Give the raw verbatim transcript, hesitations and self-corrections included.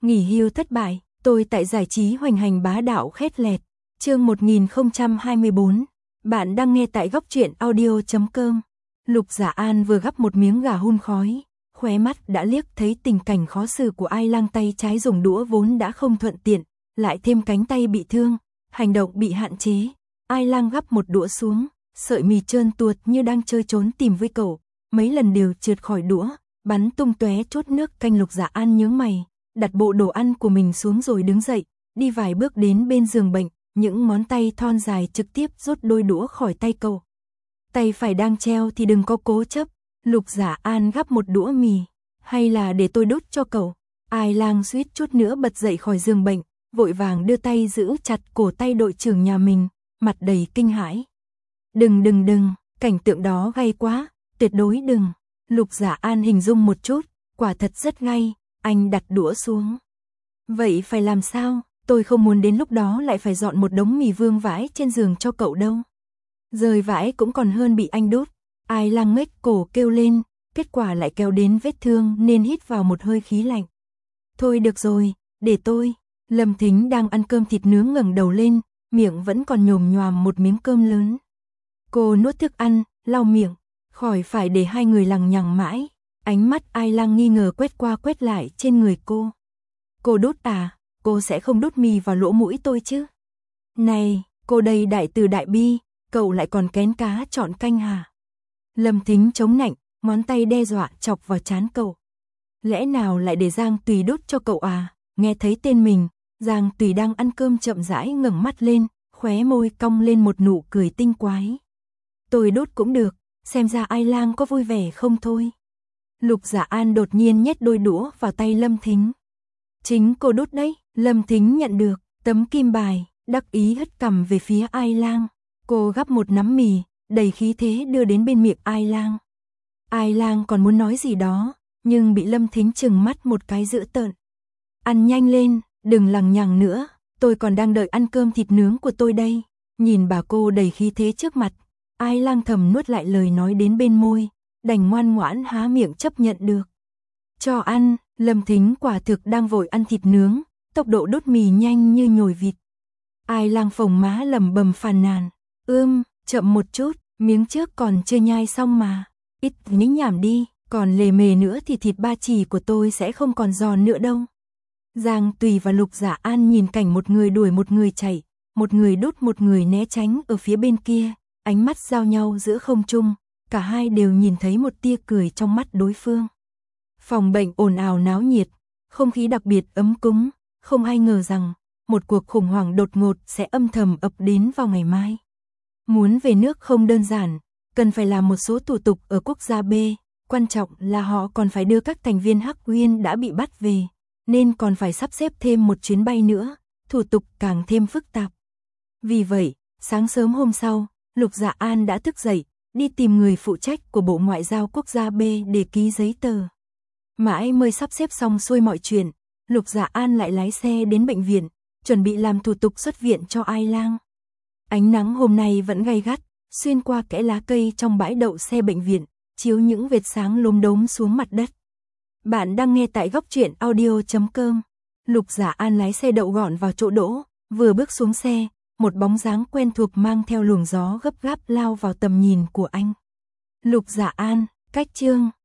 Nghỉ hưu thất bại, tôi tại giải trí hoành hành bá đạo khét lẹt. Chương một nghìn không trăm hai mươi bốn. Bạn đang nghe tại góc truyện audio chấm com. Lục Giả An vừa gắp một miếng gà hun khói, khóe mắt đã liếc thấy tình cảnh khó xử của Ai Lang, tay trái dùng đũa vốn đã không thuận tiện, lại thêm cánh tay bị thương, hành động bị hạn chế. Ai Lang gắp một đũa xuống, sợi mì trơn tuột như đang chơi trốn tìm với cậu, mấy lần đều trượt khỏi đũa, bắn tung tóe chút nước canh. Lục Giả An nhướng mày, đặt bộ đồ ăn của mình xuống rồi đứng dậy, đi vài bước đến bên giường bệnh, những ngón tay thon dài trực tiếp rút đôi đũa khỏi tay cậu. Tay phải đang treo thì đừng có cố chấp. Lục Giả An gắp một đũa mì, hay là để tôi đút cho cậu? Ai Lang suýt chút nữa bật dậy khỏi giường bệnh, vội vàng đưa tay giữ chặt cổ tay đội trưởng nhà mình, mặt đầy kinh hãi. Đừng đừng đừng, cảnh tượng đó gay quá, tuyệt đối đừng. Lục Giả An hình dung một chút, quả thật rất gay, anh đặt đũa xuống. Vậy phải làm sao? Tôi không muốn đến lúc đó lại phải dọn một đống mì vương vãi trên giường cho cậu đâu. Rơi vãi cũng còn hơn bị anh đút. Ai Lang ngếch cổ kêu lên, kết quả lại kéo đến vết thương nên hít vào một hơi khí lạnh. Thôi được rồi, để tôi. Lâm Thính đang ăn cơm thịt nướng ngẩng đầu lên, miệng vẫn còn nhồm nhoàm một miếng cơm lớn. Cô nuốt thức ăn, lau miệng, khỏi phải để hai người lằng nhằng mãi. Ánh mắt Ai Lang nghi ngờ quét qua quét lại trên người cô. Cô đút à, cô sẽ không đút mì vào lỗ mũi tôi chứ? Này, cô đây đại từ đại bi, cậu lại còn kén cá chọn canh hả? Lâm Thính chống nạnh, ngón tay đe dọa chọc vào trán cậu. Lẽ nào lại để Giang Tùy đút cho cậu à? Nghe thấy tên mình, Giang Tùy đang ăn cơm chậm rãi ngẩng mắt lên, khóe môi cong lên một nụ cười tinh quái. Tôi đút cũng được, xem ra Ai Lang có vui vẻ không thôi. Lục Giả An đột nhiên nhét đôi đũa vào tay Lâm Thính. Chính cô đút đấy. Lâm Thính nhận được tấm kim bài, đắc ý hất cằm về phía Ai Lang. Cô gắp một nắm mì, đầy khí thế đưa đến bên miệng Ai Lang. Ai Lang còn muốn nói gì đó, nhưng bị Lâm Thính trừng mắt một cái dữ tợn. Ăn nhanh lên, đừng lằng nhằng nữa, tôi còn đang đợi ăn cơm thịt nướng của tôi đây. Nhìn bà cô đầy khí thế trước mặt, Ai Lang thầm nuốt lại lời nói đến bên môi, đành ngoan ngoãn há miệng chấp nhận được. Cho ăn. Lâm Thính quả thực đang vội ăn thịt nướng, tốc độ đốt mì nhanh như nhồi vịt. Ai Lang phồng má lẩm bẩm phàn nàn. Ưm, chậm một chút, miếng trước còn chưa nhai xong mà. Ít nhính nhảm đi, còn lề mề nữa thì thịt ba chỉ của tôi sẽ không còn giòn nữa đâu. Giang Tùy và Lục Giả An nhìn cảnh một người đuổi một người chạy, một người đút một người né tránh ở phía bên kia, ánh mắt giao nhau giữa không trung, cả hai đều nhìn thấy một tia cười trong mắt đối phương. Phòng bệnh ồn ào náo nhiệt, không khí đặc biệt ấm cúng, không ai ngờ rằng một cuộc khủng hoảng đột ngột sẽ âm thầm ập đến vào ngày mai. Muốn về nước không đơn giản, cần phải làm một số thủ tục ở quốc gia B, quan trọng là họ còn phải đưa các thành viên Hắc Uyên đã bị bắt về, nên còn phải sắp xếp thêm một chuyến bay nữa, thủ tục càng thêm phức tạp. Vì vậy, sáng sớm hôm sau, Lục Giả An đã thức dậy, đi tìm người phụ trách của Bộ Ngoại giao quốc gia B để ký giấy tờ. Mãi mới sắp xếp xong xuôi mọi chuyện, Lục Giả An lại lái xe đến bệnh viện, chuẩn bị làm thủ tục xuất viện cho Ai Lang. Ánh nắng hôm nay vẫn gay gắt, xuyên qua kẽ lá cây trong bãi đậu xe bệnh viện, chiếu những vệt sáng lốm đốm xuống mặt đất. Bạn đang nghe tại góc truyện audio chấm com. Lục Giả An lái xe đậu gọn vào chỗ đỗ, vừa bước xuống xe, một bóng dáng quen thuộc mang theo luồng gió gấp gáp lao vào tầm nhìn của anh. Lục Giả An, cách chương